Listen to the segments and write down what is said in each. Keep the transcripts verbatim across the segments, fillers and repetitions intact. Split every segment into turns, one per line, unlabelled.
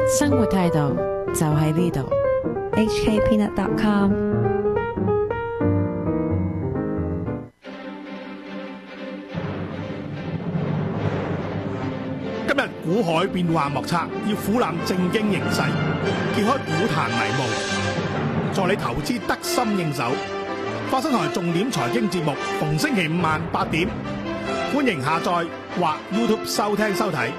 生活態度就喺呢度。
H K peanut dot com。
今日股海變幻莫測，要俯瞰正經形勢，揭開股壇迷霧，助你投資得心應手。發生台重點財經節目，逢星期五晚八點，歡迎下載或 YouTube 收聽收睇。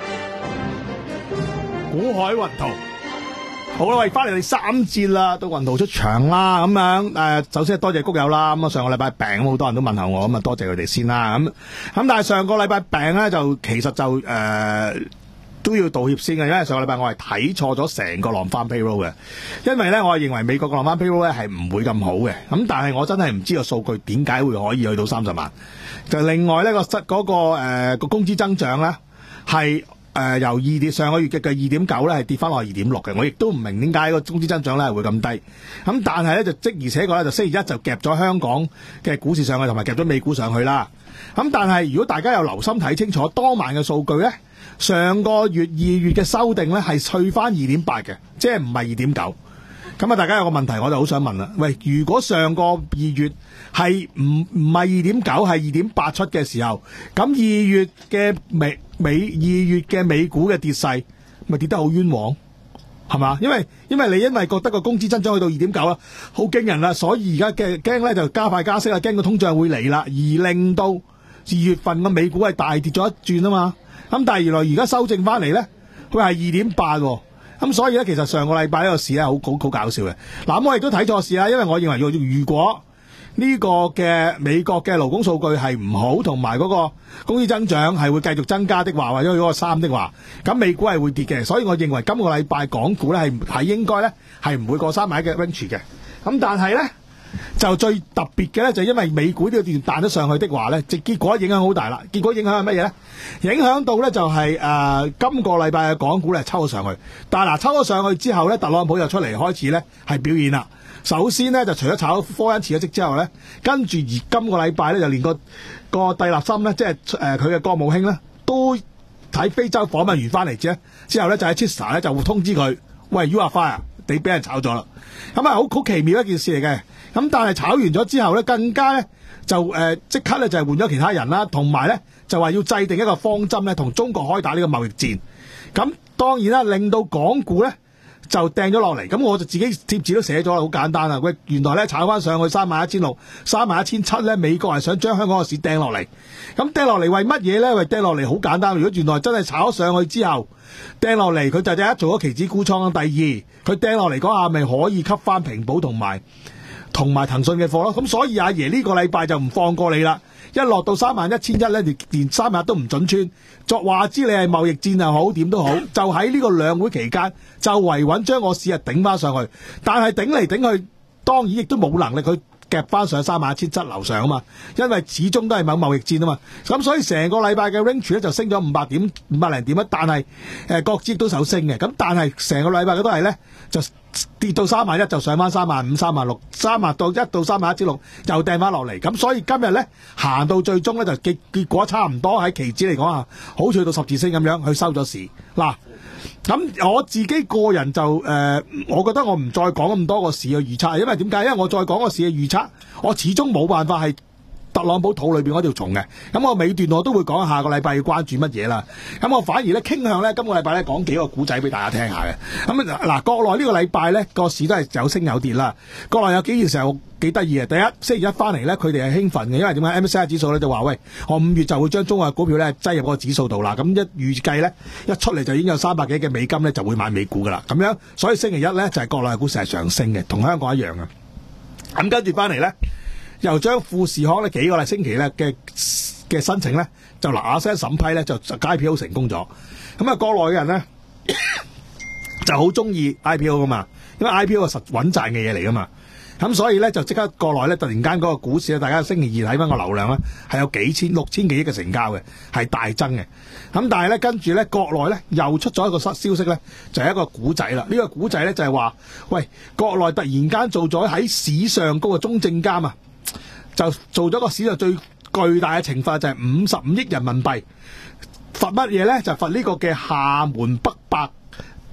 股海雲圖，好啦，喂，翻嚟第三節啦，到雲圖出場啦，咁樣誒，首先係多謝谷友啦，咁啊上個禮拜病好多人都問候我，咁啊多謝佢哋先啦，咁咁但係上個禮拜病咧就其實就誒、呃、都要道歉先嘅，因為上個禮拜我係睇錯咗成個 non-farm payroll 嘅，因為咧我係認為美國個 non-farm payroll 咧係唔會咁好嘅，咁但係我真係唔知個數據點解會可以去到三十萬，就另外呢個失嗰個誒個工資增長咧係。誒、呃、由二點上個月嘅嘅二點九咧係跌翻落二點六嘅，我亦都唔明點解個工資增長咧係會咁低。咁但係咧就即而且確咧就星期一就夾咗香港嘅股市上去，同埋夾咗美股上去啦。咁但係如果大家有留心睇清楚當晚嘅數據咧，上個月二月嘅修訂咧係去翻二點八嘅，即係唔係二點九。咁啊，大家有個問題我就好想問啦，喂，如果上個二月係唔唔係二點九係二點八出嘅時候，咁二月嘅美美二月嘅美股嘅跌勢咪跌得好冤枉，係嘛？因為因為你因為覺得個工資增長去到二點九啦，好驚人啦，所以而家嘅驚咧就加快加息啦，驚個通脹會嚟啦，而令到二月份個美股係大跌咗一轉啊嘛。咁但係原來而家修正翻嚟咧，佢係二點八喎。咁所以咧，其實上個禮拜呢個市咧，好好好搞笑嘅。嗱，咁我亦都睇錯市啦，因為我認為如果呢個嘅美國嘅勞工數據係唔好，同埋嗰個工資增長係會繼續增加的話，或者嗰個三的話，咁美股係會跌嘅。所以我認為今個禮拜港股咧係係應該咧係唔會過三萬嘅 range 嘅。咁但係咧就最特別嘅咧就因為美股呢個段彈得上去的話咧，即結果影響好大啦。結果影響係乜嘢咧？影響到咧就係、是、誒、呃、今個禮拜嘅港股咧抽咗上去，但係嗱抽咗上去之後咧，特朗普又出嚟開始咧係表演啦。首先咧就除咗炒科恩辭咗職之後咧，跟住而今個禮拜咧就連個個蒂勒森咧，即係誒佢嘅國務卿咧，都喺非洲訪問完翻嚟之之後咧，就喺 Twitter 咧就會通知佢，喂 you are fired，你俾人炒咗啦。咁啊好好奇妙一件事嚟嘅。咁但係炒完咗之後咧，更加咧就誒即、呃、刻咧就係換咗其他人啦，同埋咧就話要制定一個方針咧，同中國開打呢個貿易戰。咁當然啦，令到港股咧就掟咗落嚟。咁我就自己貼紙都寫咗啦，好簡單啊！喂，原來咧炒翻上去三萬一千六、三萬一千七咧，美國係想將香港嘅市掟落嚟。咁掟落嚟為乜嘢咧？喂，掟落嚟好簡單。如果原來真係炒上去之後掟落嚟，佢就第一做咗期指沽倉，第二佢掟落嚟嗰下咪可以吸翻平保同埋。同埋騰訊嘅貨咯，咁所以阿爺呢個禮拜就唔放過你啦，一落到三萬一千一咧，連連三日都唔準穿，作話知你係貿易戰又好點都好，就喺呢個兩會期間就維穩將個市啊頂翻上去，但係頂嚟頂去，當然亦都冇能力去夾翻上三萬一千七樓上啊嘛，因為始終都係某貿易戰啊嘛，咁所以成個禮拜嘅 range 咧就升咗五百點、五百零點啊，但係誒國指都手升嘅，咁但係成個禮拜嘅都係咧就跌到三萬一就上翻三萬五、三萬六、三萬到一到三萬一至六又掟翻落嚟，咁所以今日咧行到最終咧就結結果差唔多喺期指嚟講啊，好似去到十字星咁樣去收咗市嗱。咁我自己個人就誒、呃，我覺得我唔再講咁多個市嘅預測，因為點解？因為我再講個市嘅預測，我始終冇辦法係特朗普肚裏邊嗰條蟲嘅。咁我尾段我都會講下個禮拜要關注乜嘢啦。咁我反而咧傾向咧今個禮拜咧講幾個古仔俾大家聽下嘅。咁嗱，國內呢個禮拜咧個市都係有升有跌啦。國內有幾件事係幾得意嘅。第一，星期一翻嚟咧，佢哋係興奮嘅，因為點解 M S C I 指數咧就話喂，我五月就會將中國股票咧擠入個指數度啦。咁一預計咧一出嚟就已經有三百幾嘅美金咧就會買美股噶啦。咁樣，所以星期一咧就係國內嘅股市係上升嘅，同香港一樣嘅。咁跟住翻嚟咧，又將富士康呢幾個禮星期咧嘅嘅申請咧就嗱嗱聲審批咧就就 I P O 成功咗。咁啊，國內嘅人咧就好中意 I P O 噶嘛，因為 I P O 係實穩賺嘅嘢嚟噶嘛。咁所以咧就即刻國內咧突然間嗰個股市咧，大家星期二睇翻個流量咧係有幾千六千幾億嘅成交嘅，係大增嘅。咁但係咧跟住咧國內咧又出咗一個消息咧，就係一個股仔啦。呢個股仔咧就係話，喂，國內突然間做咗喺史上嗰個中證監啊，就做咗個史上最巨大嘅懲罰，就係五十五億人民幣。罰乜嘢咧？就罰呢個嘅廈門北白北百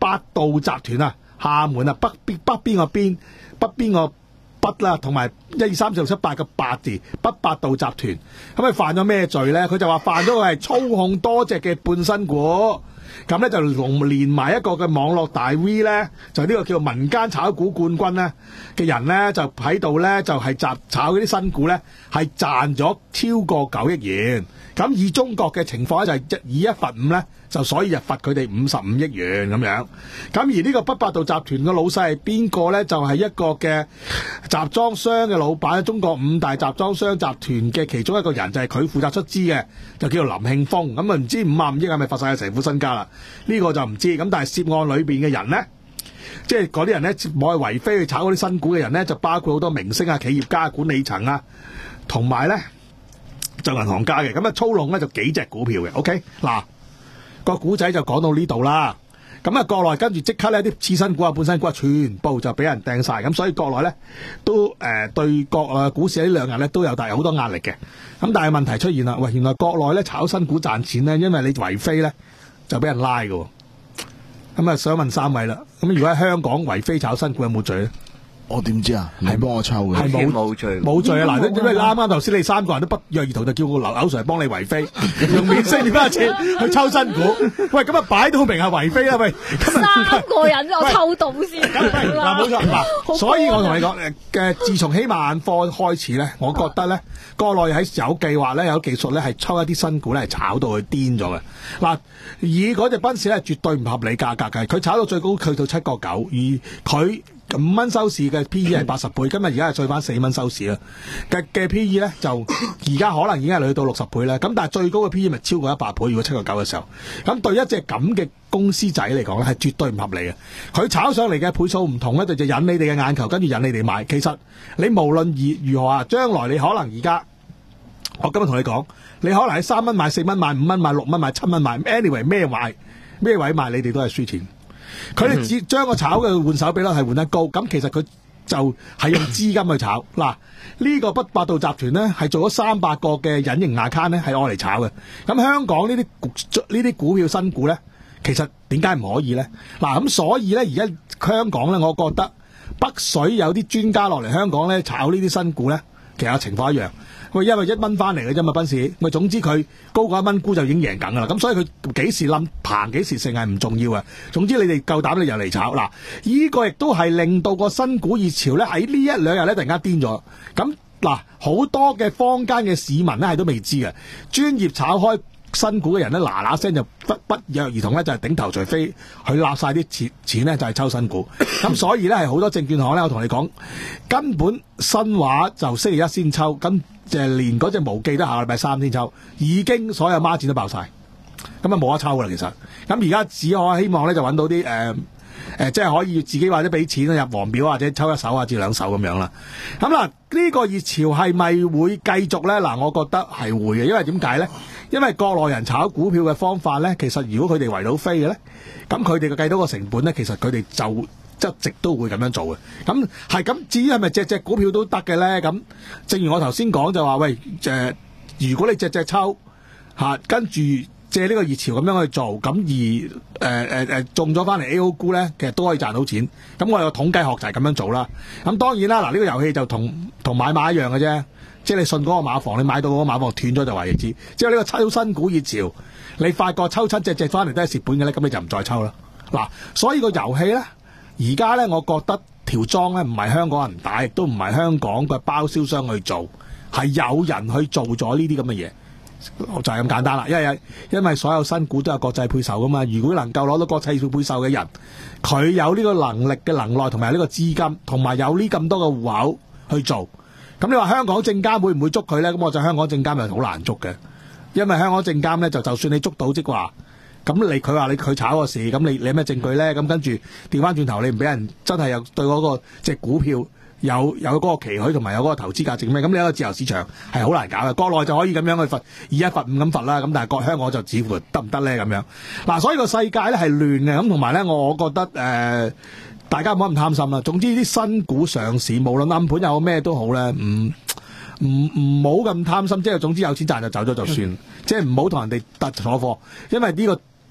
八道集團啊，廈門啊，北邊北邊個邊，北邊個北啦，同埋一二三四六七八個八字，北八道集團，咁佢犯咗咩罪咧？佢就話犯咗個係操控多隻嘅半新股。咁咧就同連埋一個嘅網絡大 V 咧，就呢個叫民間炒股冠軍咧嘅人咧，就喺度咧就係集炒嗰啲新股咧，係賺咗超過九億元。咁以中國嘅情況咧，就係以一罰五咧，就所以就罰佢哋五十五億元咁樣。咁而呢個北八道集團嘅老細係邊個咧？就係、是、一個嘅集裝箱嘅老闆，中國五大集裝箱集團嘅其中一個人，就係佢負責出資嘅，就叫做林慶峰。咁啊唔知五十五億係咪罰晒成副身家啦？呢、這個就唔知。咁但係涉案裏邊嘅人咧，即係嗰啲人咧，冇係為非去炒嗰啲新股嘅人咧，就包括好多明星啊、企業家、管理層啊，同埋咧就銀行家嘅。咁啊操弄咧就幾隻股票嘅。OK 嗱。個古仔就講到呢度啦，咁啊國內跟住即刻咧啲次新股啊、半新股啊，全部就俾人掟晒，咁所以國內咧都誒、呃、對國內股市呢兩日咧都有大好多壓力嘅。咁但係問題出現啦，喂，原來國內咧炒新股賺錢咧，因為你為非咧就俾人拉㗎。咁啊想問三位啦，咁如果喺香港為非炒新股有冇罪咧？
我點知啊？係幫我抽嘅，
係冇
冇罪，
冇罪啊！嗱，因為啱啱頭先你三個人都不約而同就叫個劉 Sir 幫你圍飛，用免息免翻錢去抽新股。喂，咁啊擺到明係圍飛啦！喂，
三個人我抽到先
嗱，冇錯嗱，所以我同你講誒嘅，自從希瑪眼科開始咧，我覺得咧國內喺有計劃咧、有技術咧係抽一啲新股咧係炒到佢癲咗嘅。嗱，以嗰隻賓士咧絕對唔合理價格嘅，佢炒到最高去到七個九，而佢五蚊收市嘅 P E 係八十倍，今日而家係再翻四蚊收市啦。嘅嘅 P E 咧就而家可能已經係去到六十倍啦。咁但係最高嘅 P E 咪超過一百倍，如果七個九嘅時候，咁對一隻咁嘅公司仔嚟講咧係絕對唔合理嘅。佢炒上嚟嘅倍數唔同咧，就就引你哋嘅眼球，跟住引你哋買。其實你無論如如何啊，將來你可能而家我今日同你講，你可能喺三蚊買、四蚊買、五蚊買、六蚊買、七蚊買 ，anyway 咩買咩位買，你哋都係輸錢。佢哋只將個炒嘅換手比率係換得高，咁其實佢就係用資金去炒。嗱，呢個北八道集團咧係做咗三百個嘅隱形 account 咧係愛嚟炒嘅。咁香港呢啲呢啲股票新股咧，其實點解唔可以咧？嗱，咁所以咧而家香港咧，我覺得北水有啲專家落嚟香港咧炒呢啲新股咧，其實情況一樣。喂，因為一蚊翻嚟嘅啫嘛，賓士。喂，總之佢高過一蚊沽就已經贏緊噶啦。咁所以佢幾時冧棚幾時勝係唔重要嘅。總之你哋夠膽你又嚟炒嗱，呢個亦都係令到個新股熱潮咧喺呢一兩日咧突然間癲咗。咁嗱，好多嘅坊間嘅市民咧係都未知嘅，專業炒開新股嘅人咧嗱嗱聲就不不約而同咧就係頂頭除飛，佢立晒啲錢錢咧就係抽新股。咁所以咧係好多證券行咧，我同你講，根本新華就星期一先抽，咁就連嗰隻無記都下個禮拜三先抽，已經所有孖展都爆晒，咁啊冇得抽噶啦。其實咁而家只可希望咧就揾到啲誒誒，即係可以自己或者俾錢入黃表或者抽一手啊至兩手咁樣啦。咁嗱呢個熱潮係咪會繼續咧？嗱，我覺得係會嘅，因為點解咧？因為國內人炒股票嘅方法咧，其實如果佢哋圍到飛嘅咧，咁佢哋嘅計到個成本咧，其實佢哋就一直都會咁樣做嘅。咁係咁，至於係咪隻隻股票都得嘅咧？咁正如我頭先講就話，喂，誒、呃，如果你隻隻抽嚇、啊，跟住借呢個熱潮咁樣去做，咁而誒誒誒中咗翻嚟 A O 股咧，其實都可以賺到錢。咁我有統計學就係咁樣做啦。咁當然啦，嗱、這、呢個遊戲就同同買馬一樣嘅啫。即係你信嗰個馬房，你買到嗰個馬房斷咗就話你知。之後呢個抽新股熱潮，你發覺抽親隻隻翻嚟都係蝕本嘅咧，咁你就唔再抽啦。嗱，所以個遊戲咧，而家咧，我覺得條莊咧唔係香港人打，亦都唔係香港嘅包銷商去做，係有人去做咗呢啲咁嘅嘢，就係咁簡單啦。因為因為所有新股都有國際配售噶嘛，如果能夠攞到國際配售嘅人，佢有呢個能力嘅能耐，同埋呢個資金，同埋有呢咁多嘅戶口去做。咁你話香港證監會唔會捉佢咧？咁我就香港證監係好難捉嘅，因為香港證監咧就就算你捉到即話，咁你佢話你佢炒個市，咁你你有咩證據咧？咁跟住調翻轉頭，你唔俾人真係有對嗰個隻股票有有嗰個期許同埋有嗰個投資價值咩？咁你一個自由市場係好難搞嘅。國內就可以咁樣去罰，以一罰五咁罰啦。咁但係國香港就似乎得唔得咧咁樣？嗱，所以個世界咧係亂嘅。咁同埋咧，我覺得誒。呃大家唔好咁貪心啦。總之啲新股上市，無論暗盤有咩都好咧，唔唔唔好咁貪心。即係總之有錢賺就走咗就算，即係唔好同人哋突坐貨，因為呢個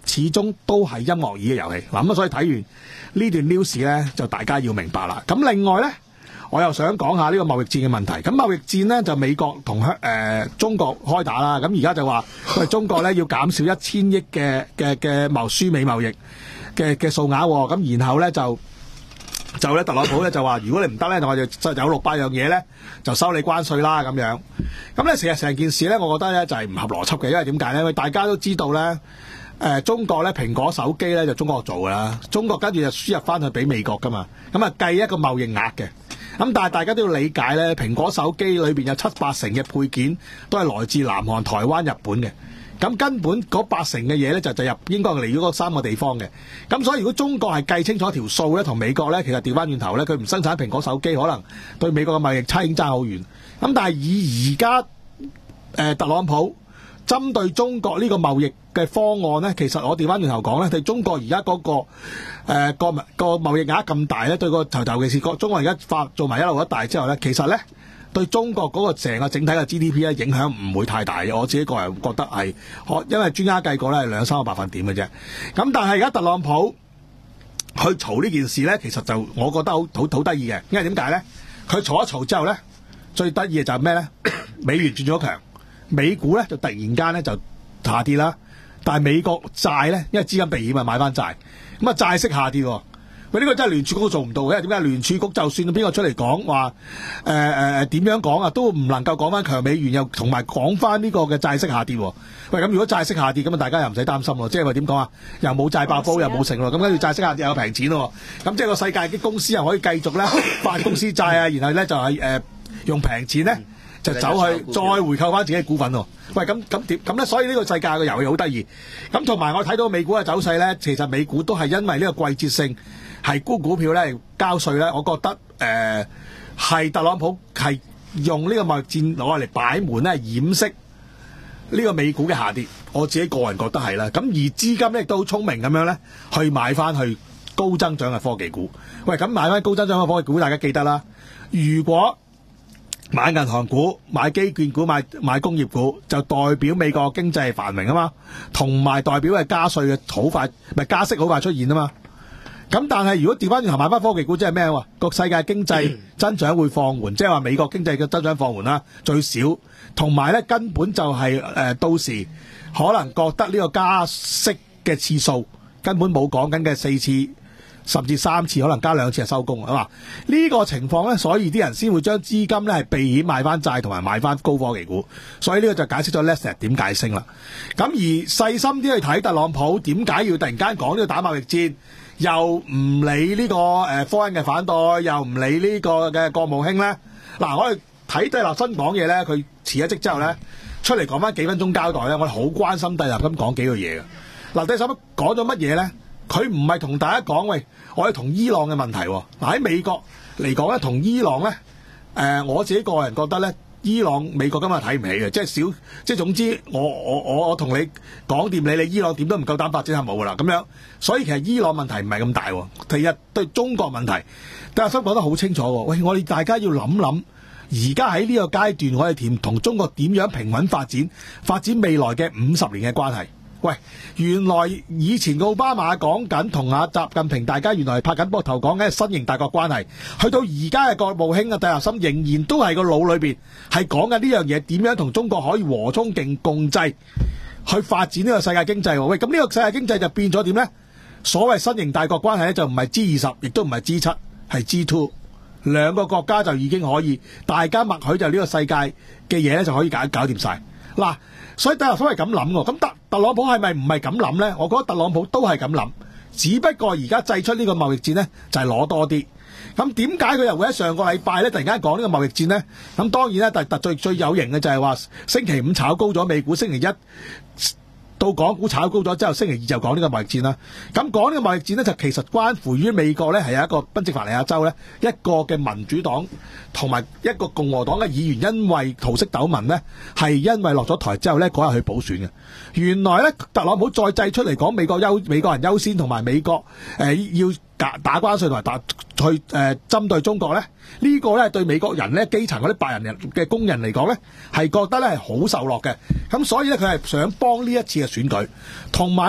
始終都係音樂椅嘅遊戲。嗱咁啊，所以睇完呢段 news 咧，就大家要明白啦。咁另外咧，我又想講下呢個貿易戰嘅問題。咁貿易戰咧就美國同香誒中國開打啦。咁而家就話喂，中國咧要減少一千億嘅嘅嘅貿輸美貿易嘅嘅數額。咁然後咧就就咧特朗普咧就話，如果你唔得咧，我就就有六百樣嘢咧就收你關稅啦咁樣。咁咧成日成件事咧，我覺得咧就係唔合邏輯嘅，因為點解咧？因為大家都知道咧，誒、呃、中國咧蘋果手機咧就中國做噶啦，中國跟住就輸入翻去俾美國噶嘛，咁啊計一個貿易額嘅。咁但係大家都要理解咧，蘋果手機裏邊有七八成嘅配件都係來自南韓、台灣、日本嘅。咁根本嗰八成嘅嘢咧就就入應該嚟咗嗰三個地方嘅。咁所以如果中國係計清楚條數咧，同美國咧其實調翻轉頭咧，佢唔生產蘋果手機，可能對美國嘅貿易差已經爭好遠。咁但係以而家誒特朗普針對中國呢個貿易嘅方案咧，其實我調翻轉頭講咧，對中國而家嗰個誒、呃、個個貿易額咁大咧，對個頭頭尤其是個中國而家發做埋一路一帶之後咧，其實咧。對中國嗰個成個整體嘅 G D P 咧影響唔會太大嘅，我自己個人覺得係，可因為專家計過咧係兩三個百分點嘅啫。咁但係而家特朗普去嘈呢件事咧，其實就我覺得好好好得意嘅，因為點解咧？佢嘈一嘈之後咧，最得意嘅就係咩咧？美元轉咗強，美股咧就突然間咧就下跌啦。但係美國債咧，因為資金避險啊，買翻債，咁啊債息下跌喎。喂，呢個真係聯儲局都做唔到嘅，點解聯儲局就算邊個出嚟講話誒誒點樣講啊，都唔能夠講翻強美元，又同埋講翻呢個嘅債息下跌喎。喂，咁如果債息下跌，咁啊大家又唔使擔心喎，即係話點講啊？又冇債爆煲，又冇成咯，咁跟住債息下跌又有平錢咯，咁即係個世界啲公司又可以繼續咧發公司債啊，然後咧就係、是、誒、呃、用平錢咧就走去再回購翻自己嘅股份喎。喂，咁咁點咁咧？所以呢個世界嘅遊戲好得意。咁同埋我睇到美股嘅走勢咧，其實美股都係因為呢個季節性。係沽股票咧，交稅咧，我覺得誒係、呃、特朗普係用呢個貿易戰攞嚟擺門咧，掩飾呢個美股嘅下跌。我自己個人覺得係啦。咁而資金咧亦都好聰明咁樣咧，去買翻去高增長嘅科技股。喂，咁買翻高增長嘅科技股，大家記得啦。如果買銀行股、買基建股、買買工業股，就代表美國經濟繁榮啊嘛，同埋代表係加稅嘅好快，咪加息好快出現啊嘛。咁但係如果調翻轉頭買翻科技股，即係咩喎？個世界經濟增長會放緩，即係話美國經濟嘅增長放緩啦，最少。同埋咧根本就係、是、誒、呃、到時可能覺得呢個加息嘅次數根本冇講緊嘅四次，甚至三次，可能加兩次就收工啊嘛。呢、這個情況咧，所以啲人先會將資金咧係避險買翻債，同埋買翻高科技股。所以呢個就解釋咗 Nasdaq 點解升啦。咁而細心啲去睇特朗普點解要突然間講呢個打貿易戰？又唔理呢個誒科恩嘅反對，又唔理呢個嘅國務卿咧。嗱，我哋睇戴立森講嘢咧，佢辭咗職之後咧，出嚟講翻幾分鐘交代咧，我哋好關心戴立森講幾句嘢嘅。嗱，戴立森講咗乜嘢咧？佢唔係同大家講，喂，我係同伊朗嘅問題。嗱，喺美國嚟講咧，同伊朗咧，誒、呃，我自己個人覺得咧。伊朗美國今日睇唔起嘅，即係少，即係總之我我我我同你講掂你，你伊朗點都唔夠膽發展核武噶啦咁樣，所以其實伊朗問題唔係咁大，第日對中國問題，戴立森講得好清楚。喂，我哋大家要諗諗，而家喺呢個階段，我哋點同中國點樣平穩發展，發展未來嘅五十年嘅關係。喂，原來以前奧巴馬講緊同阿習近平，大家原來拍緊膊頭講緊新型大國關係，去到而家嘅國務卿啊戴立森仍然都係個腦裏邊係講緊呢樣嘢，點樣同中國可以和衷共濟去發展呢個世界經濟。喂，咁呢個世界經濟就變咗點呢？所謂新型大國關係咧，就唔係 G 二十，亦都唔係 G 七，係 G 二，兩個國家就已經可以大家默許就呢個世界嘅嘢咧就可以搞搞掂晒嗱。所以戴立森係咁諗喎，咁特特朗普係咪唔係咁諗呢？我覺得特朗普都係咁諗，只不過而家祭出呢個貿易戰呢，就係、是、攞多啲。咁點解佢又會喺上個禮拜咧突然間講呢個貿易戰呢？咁當然啦，特特最最有型嘅就係話星期五炒高咗美股，星期一到港股炒高咗之後，星期二就講呢個貿易戰啦。咁講呢個貿易戰呢，就其實關乎於美國呢係有一個賓夕法尼亞州呢一個嘅民主黨同埋一個共和黨嘅議員，因為桃色糾紛呢，係因為落咗台之後呢嗰日去補選嘅。原來呢，特朗普再製出嚟講美國優美國人優先同埋美國誒、呃、要打打關稅同埋打去誒、呃、針對中國呢，呢、呢個呢對美國人呢基層嗰啲白人嘅工人嚟講呢，係覺得呢係好受落嘅。咁所以呢，佢係想幫呢一次嘅選舉，同埋呢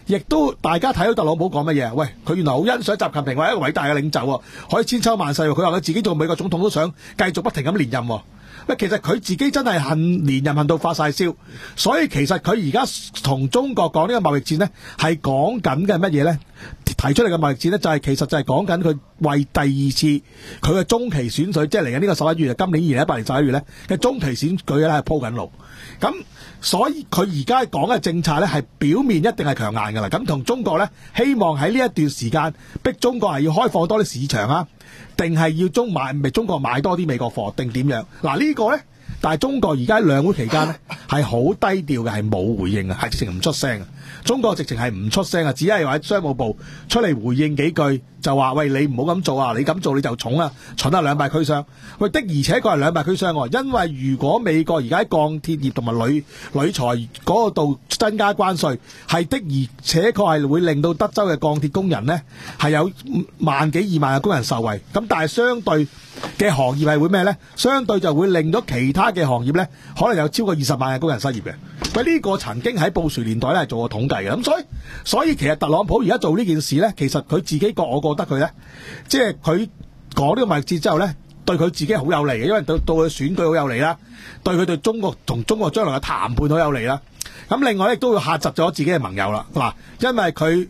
亦都大家睇到特朗普講乜嘢？喂，佢原來好欣賞習近平，話一個偉大嘅領袖喎，可以千秋萬世喎。佢話佢自己做美國總統都想繼續不停咁連任喎。喂，其實佢自己真係恨連任恨到發晒燒，所以其實佢而家同中國講呢個貿易戰呢，係講緊嘅乜嘢呢？提出嚟嘅貿易戰呢，就係、是、其實就係講緊佢為第二次佢嘅中期選舉，即係嚟緊呢個十一月，今年二零一八年十一月呢嘅中期選舉咧係鋪緊路。咁所以佢而家講嘅政策呢，係表面一定係強硬㗎啦。咁同中國呢，希望喺呢一段時間逼中國係要開放多啲市場啊，定係要中買唔係中國買多啲美國貨定點樣？嗱、這、呢個呢，但係中國而家兩會期間呢，係好低調嘅，係冇回應啊，係直情唔出聲啊。中國直情係唔出聲啊，只係話商務部出嚟回應幾句，就話喂，你唔好咁做啊，你咁做你就重啊，蠢啊，兩敗俱傷。喂，的而且確係兩敗俱傷喎，因為如果美國而家喺鋼鐵業同埋鋁鋁材嗰度增加關稅，係的而且確係會令到德州嘅鋼鐵工人呢係有萬幾二萬嘅工人受惠。咁但係相對嘅行業係會咩呢？相對就會令到其他嘅行業呢可能有超過二十萬嘅工人失業嘅。喂，呢個曾經喺布殊年代咧係做過統計嘅，咁所以所以其實特朗普而家做呢件事呢，其實佢自己覺我覺得佢呢，即係佢講呢個貿易戰之後呢，對佢自己好有利嘅，因為到到佢選舉好有利啦，對佢對中國同中國將來嘅談判好有利啦。咁另外亦都會嚇窒咗自己嘅盟友啦。嗱，因為佢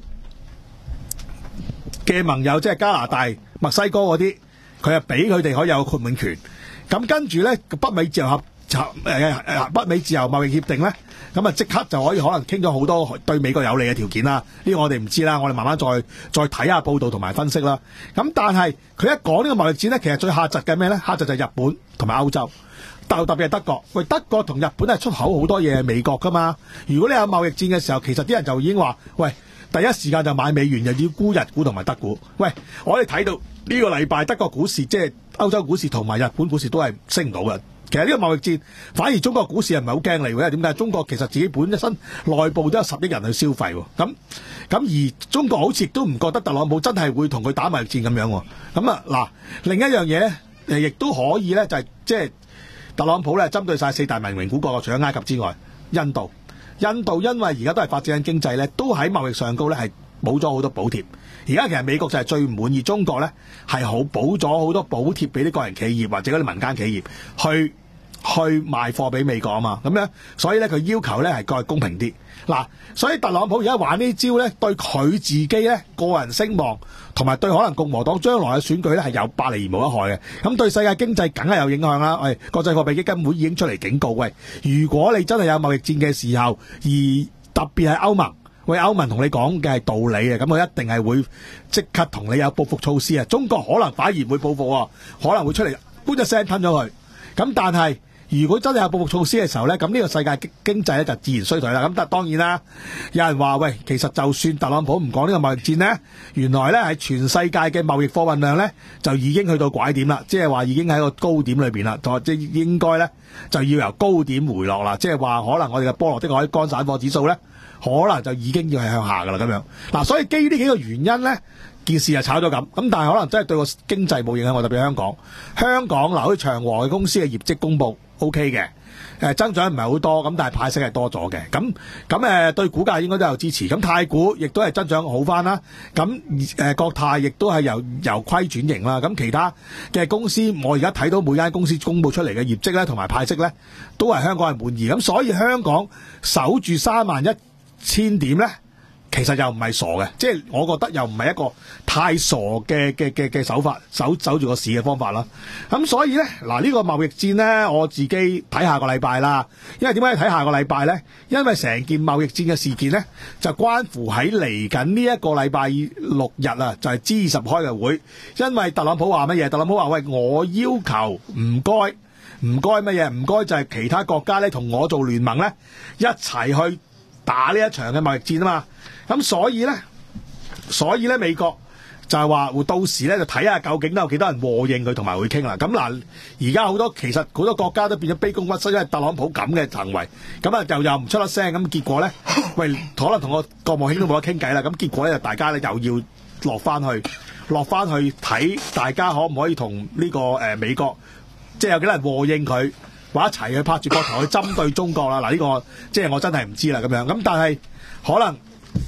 嘅盟友即係加拿大、墨西哥嗰啲，佢係俾佢哋可以有豁免權。咁跟住呢，北美自由合誒北美自由貿易協定呢，咁啊即刻就可以可能傾咗好多對美國有利嘅條件啦。呢個我哋唔知啦，我哋慢慢再再睇下報道同埋分析啦。咁但係佢一講呢個貿易戰呢，其實最嚇窒嘅咩呢？嚇窒就係日本同埋歐洲，特特別係德國。喂，德國同日本係出口好多嘢美國噶嘛。如果你有貿易戰嘅時候，其實啲人就已經話，喂，第一時間就買美元，又要沽日股同埋德股。喂，我哋睇到呢個禮拜德國股市即係歐洲股市同埋日本股市都係升唔到嘅。其實呢個貿易戰，反而中國股市係唔係好驚嚟嘅？因為點解？中國其實自己本身內部都有十億人去消費喎。咁咁而中國好似亦都唔覺得特朗普真係會同佢打貿易戰咁樣喎。咁啊嗱，另一樣嘢咧，誒亦都可以咧，就係即係特朗普咧針對晒四大文明古國，除咗埃及之外，印度，印度因為而家都係發展緊經濟咧，都喺貿易上高咧係補咗好多補貼。而家其實美國就係最唔滿意中國咧，係好補咗好多補貼俾啲個人企業或者嗰啲民間企業去去賣貨俾美國啊嘛，咁樣所以咧佢要求咧係再公平啲。嗱，所以特朗普而家玩呢招咧，對佢自己咧個人聲望同埋對可能共和黨將來嘅選舉咧係有百利而無一害嘅。咁對世界經濟梗係有影響啦。喂，國際貨幣基金會已經出嚟警告，喂，如果你真係有貿易戰嘅時候，而特別係歐盟。喂，歐盟同你講嘅係道理嘅，咁我一定係會即刻同你有報復措施啊！中國可能反而唔會報復喎，可能會出嚟搬一聲吞咗佢。咁但係如果真係有報復措施嘅時候咧，咁呢個世界經濟咧就自然衰退啦。咁但係當然啦，有人話喂，其實就算特朗普唔講呢個貿易戰咧，原來咧係全世界嘅貿易貨運量咧就已經去到拐點啦，即係話已經喺個高點裏邊啦，就即係應該咧就要由高點回落啦，即係話可能我哋嘅波羅的海乾散貨指數咧。可能就已經要係向下噶啦咁樣，嗱，所以基於呢幾個原因咧，件事就炒咗咁，咁但係可能真係對個經濟冇影響，我特別香港，香港嗱，好似長和嘅公司嘅業績公佈 O K 嘅，誒增長唔係好多，咁但係派息係多咗嘅，咁咁誒對股價應該都有支持，咁太古亦都係增長好翻啦，咁誒國泰亦都係由由虧轉型啦，咁其他嘅公司我而家睇到每間公司公佈出嚟嘅業績咧同埋派息咧，都係香港係滿意，咁所以香港守住三萬一千點咧，其實又唔係傻嘅，即係我覺得又唔係一個太傻嘅嘅嘅嘅手法，守守住個市嘅方法啦。咁所以咧，嗱、這、呢個貿易戰咧，我自己睇下個禮拜啦。因為點解睇下個禮拜咧？因為成件貿易戰嘅事件咧，就關乎喺嚟緊呢一個禮拜六日啊，就係、是、G 二十開嘅會。因為特朗普話乜嘢？特朗普話喂，我要求唔該唔該乜嘢？唔該就係其他國家咧同我做聯盟咧，一齊去打呢一場嘅貿易戰啊嘛，咁所以咧，所以咧美國就係話會到時咧就睇下究竟都有幾多人和應佢同埋會傾啦。咁嗱，而家好多其實好多國家都變咗卑躬屈膝，因為特朗普咁嘅行為，咁啊又又唔出得聲，咁結果咧，喂，可能同個國務卿都冇得傾偈啦。咁結果咧就大家咧又要落翻去，落翻去睇大家可唔可以同呢、這個誒、呃、美國，即係有幾多人和應佢。話一齊去拍住膊頭去針對中國啦！嗱，呢個即係我真係唔知啦咁樣。咁但係可能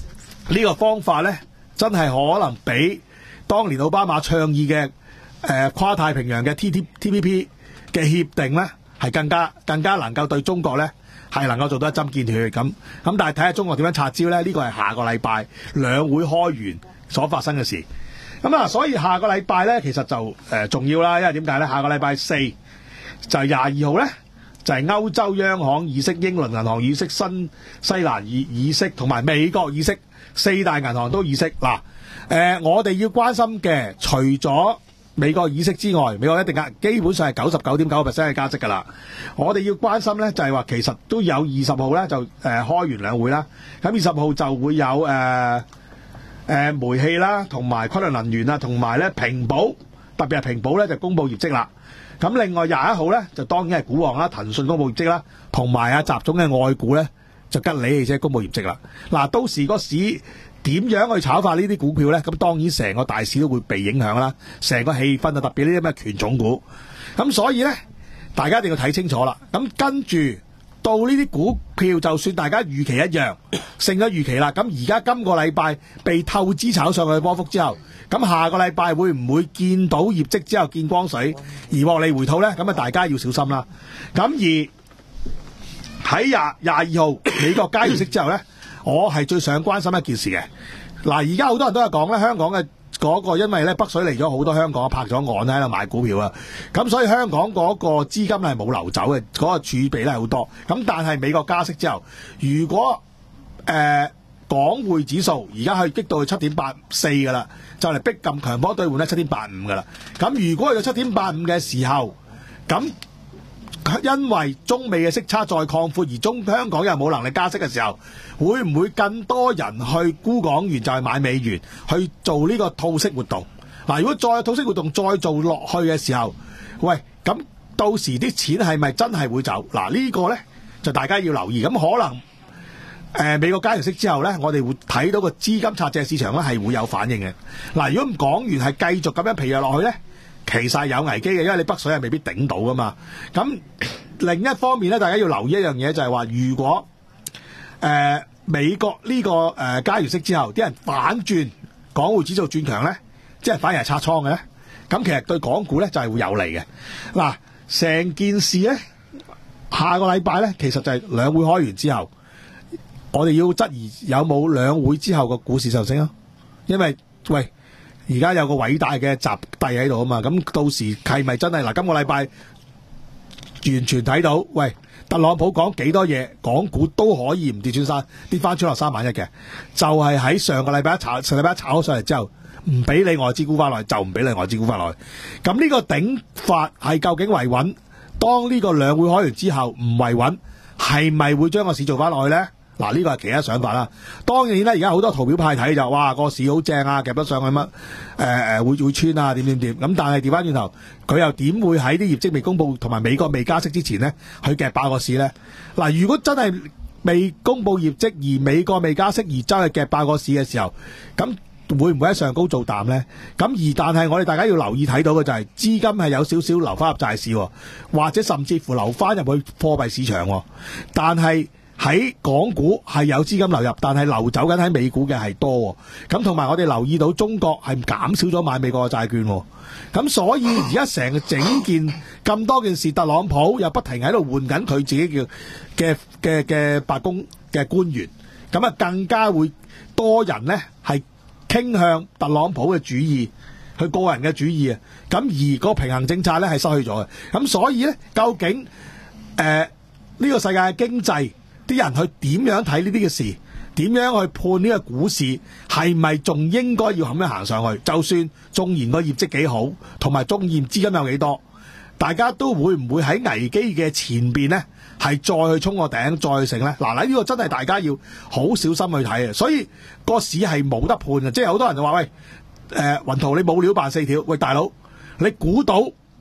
呢個方法咧，真係可能比當年奧巴馬倡議嘅誒、呃、跨太平洋嘅 T T T P P 嘅協定咧，係更加更加能夠對中國咧係能夠做到一針見血咁。咁但係睇下中國點樣拆招咧？呢、這個係下個禮拜兩會開完所發生嘅事。咁啊，所以下個禮拜咧，其實就誒、呃、重要啦，因為點解咧？下個禮拜四就係廿二號咧，就係、是、歐洲央行議息、英倫銀行議息、新西蘭議議息同埋美國議息，四大銀行都議息。嗱，誒、呃、我哋要關心嘅，除咗美國議息之外，美國一定加，基本上係九十九點九個 percent 嘅加息㗎啦。我哋要關心咧，就係話其實都有二十號咧就誒、呃、開完兩會啦。咁二十號就會有誒。呃誒、呃、煤氣啦，同埋昆侖能源啊，同埋咧平保，特別係平保咧就公布業績啦。咁另外廿一號咧就當然係股王啦，騰訊公布業績啦，同埋啊習總嘅外股咧就吉利汽車公布業績啦。嗱，到時個市點樣去炒法呢啲股票咧？咁當然成個大市都會被影響啦，成個氣氛啊，特別呢啲咩權重股。咁所以咧，大家一定要睇清楚啦。咁跟住到呢啲股票，就算大家預期一樣勝咗預期啦，咁而家今個禮拜被透支炒上去嘅波幅之後，咁下個禮拜會唔會見到業績之後見光水而獲利回吐呢？咁啊，大家要小心啦。咁而喺廿廿二號美國加息之後呢，我係最想關心一件事嘅。嗱，而家好多人都係講咧，香港嘅嗰個因為咧北水嚟咗好多香港拍咗岸喺度買股票啊，咁所以香港嗰個資金係冇流走嘅，嗰、嗰個儲備咧係好多。咁但係美國加息之後，如果誒、呃、港匯指數而家去激到去七點八四㗎啦，就嚟逼近強波兌換咧七點八五㗎啦。咁如果去到七點八五嘅時候，咁因為中美嘅息差再擴闊，而中香港又冇能力加息嘅時候，會唔會更多人去沽港元就係買美元去做呢個套息活動？嗱，如果再有套息活動再做落去嘅時候，喂，咁到時啲錢係咪真係會走？嗱，呢個呢，就大家要留意。咁可能誒、呃、美國加完息之後呢，我哋會睇到個資金拆借市場咧係會有反應嘅。嗱，如果港元係繼續咁樣疲弱落去呢，其實係有危機嘅，因為你北水係未必頂到噶嘛。咁另一方面咧，大家要留意一樣嘢，就係話，如果誒、呃、美國呢、這個誒、呃、加完息之後，啲人反轉港匯指數轉強咧，即係反而係拆倉嘅咧，咁其實對港股咧就係、是、會有利嘅。嗱，成件事咧，下個禮拜咧，其實就係兩會開完之後，我哋要質疑有冇兩會之後個股市上升啊？因為喂。而家有個偉大嘅習帝喺度啊嘛，咁到時係咪真係嗱？今個禮拜完全睇到，喂，特朗普講幾多嘢，港股都可以唔跌穿三，跌翻穿落三萬一嘅，就係、是、喺上個禮拜一炒，上禮拜一炒咗上嚟之後，唔俾你外資沽翻落去，就唔俾你外資沽翻落去。咁呢個頂法係究竟維穩？當呢個兩會開完之後唔維穩，係咪會將個市做翻落去咧？嗱，呢個係其他想法啦。當然咧，而家好多圖表派睇就，哇，個市好正啊，夾得上去乜？誒、呃、誒，會會穿啊，點點點。咁但係調翻轉頭，佢又點會喺啲業績未公佈同埋美國未加息之前呢，去夾爆個市呢？嗱，如果真係未公佈業績而美國未加息而真係夾爆個市嘅時候，咁會唔會喺上高做淡呢？咁而但係我哋大家要留意睇到嘅就係、是、資金係有少少流翻入債市，或者甚至乎流翻入去貨幣市場，但係。喺港股係有資金流入，但係流走緊喺美股嘅係多，咁同埋我哋留意到中國係減少咗買美國嘅債券，咁所以而家成個整件咁多件事，特朗普又不停喺度換緊佢自己叫嘅嘅嘅白宮嘅官員，咁啊更加會多人呢係傾向特朗普嘅主意，佢個人嘅主意啊，咁而個平衡政策呢係失去咗嘅，咁所以呢，究竟誒呢、呃呢個世界嘅經濟？啲人去點樣睇呢啲嘅事？點樣去判呢個股市係咪仲應該要咁樣行上去？就算縱然個業績幾好，同埋縱然資金有幾多，大家都會唔會喺危機嘅前邊呢？係再去衝個頂，再去成呢？嗱，呢個真係大家要好小心去睇啊！所以個市係冇得判嘅，即係好多人就話喂，誒、呃、雲圖你冇料扮四條，喂大佬，你估到？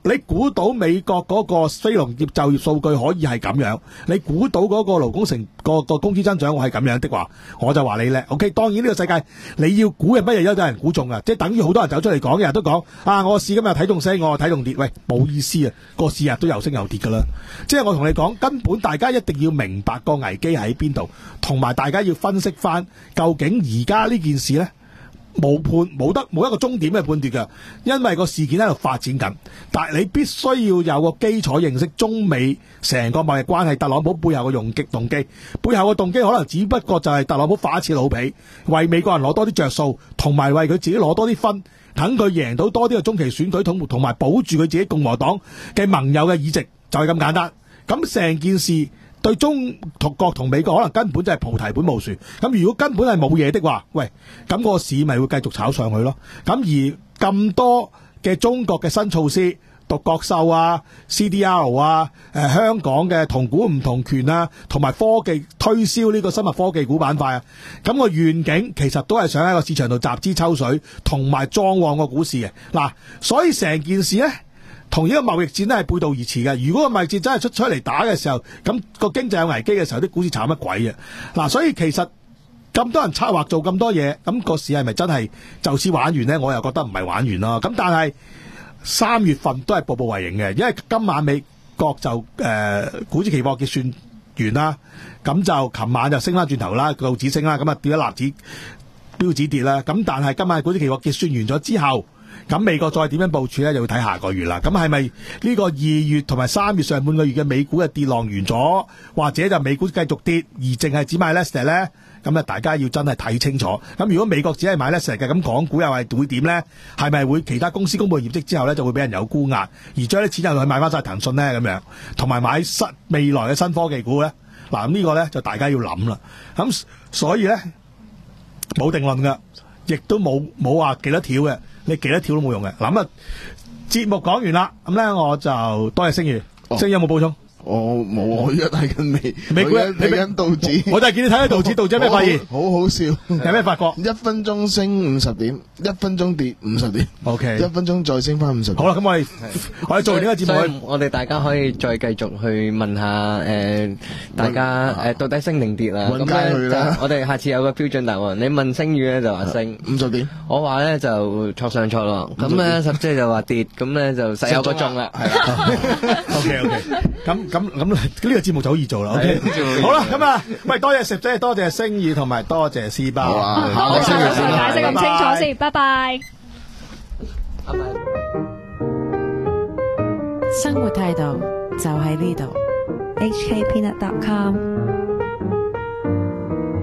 你估到美國嗰個非農業就業數據可以係咁樣，你估到嗰個勞工成個個工資增長係咁樣的話，我就話你叻。OK， 當然呢個世界你要估嘅乜嘢都有人估中啊，即係等於好多人走出嚟講嘅人都講啊，我個市今日睇中升，我睇中跌，喂冇意思啊，個市日都又升又跌噶啦。即係我同你講，根本大家一定要明白個危機喺邊度，同埋大家要分析翻究竟而家呢件事呢。冇判冇得冇一個終點嘅判斷嘅，因為個事件喺度發展緊，但係你必須要有個基礎認識中美成個貿易關係，特朗普背後嘅用極動機，背後嘅動機可能只不過就係特朗普發一次老脾，為美國人攞多啲着數，同埋為佢自己攞多啲分，等佢贏到多啲嘅中期選舉，同同埋保住佢自己共和黨嘅盟友嘅議席，就係咁簡單。咁成件事對中國同美國可能根本就係菩提本無樹，咁如果根本係冇嘢的話，喂，咁個市咪會繼續炒上去咯。咁而咁多嘅中國嘅新措施，獨角獸啊、C D R 啊、呃、香港嘅同股唔同權啊，同埋科技推銷呢個生物科技股板塊啊，咁個願景其實都係想喺個市場度集資抽水，同埋壯旺個股市嘅。嗱，所以成件事呢，同呢個貿易戰咧係背道而馳嘅。如果個貿易戰真係出出嚟打嘅時候，咁個經濟有危機嘅時候，啲股市炒乜鬼啊？嗱，所以其實咁多人策劃做咁多嘢，咁個市係咪真係就此玩完呢？我又覺得唔係玩完咯。咁但係三月份都係步步為營嘅，因為今晚美國就誒、呃、股指期貨結算完啦，咁就琴晚就升翻轉頭啦，道指升啦，咁啊跌咗納指、標指跌啦。咁但係今晚股指期貨結算完咗之後，咁美國再點樣部署咧，就要睇下個月啦。咁係咪呢個二月同埋三月上半個月嘅美股嘅跌浪完咗，或者就美股繼續跌，而淨係只買 Nasdaq 咧？咁啊，大家要真係睇清楚。咁如果美國只係買 Nasdaq嘅，咁港股又係會點咧？係咪會其他公司公佈業績之後咧，就會俾人有沽壓，而將啲錢又去買翻晒騰訊咧咁樣，同埋買新未來嘅新科技股咧？嗱，咁呢個咧就大家要諗啦。咁所以咧冇定論噶，亦都冇冇話幾多條嘅。你幾多條都冇用嘅。嗱，啊，節目講完啦，咁咧我就多謝星宇，星宇有冇補充？
我冇，我而家睇緊美
美股，
你睇緊道指，
我就係見你睇緊道指，道指有咩發現？
好好笑，
有咩發覺？
一分鐘升五十點，一分鐘跌五十點
，OK，
一分鐘再升翻五十點。
好啦，咁我哋我哋做完呢個節目，
我哋大家可以再繼續去問下誒，大家誒到底升定跌啊？咁咧就我哋下次有個標準答案。你問星宇咧就話升
五十點，
我話咧就錯上錯落。咁咧十姐就話跌，咁咧就實有個中啦。係啦
，OK OK，咁。咁咁呢個節目就好易做啦 ，OK， 好啦，咁啊，喂，多謝石姐，多謝星宇，同埋多謝思包，
好啊，好，解釋咁清楚先，拜拜。
生活態度就喺呢度。
H K Peanut dot com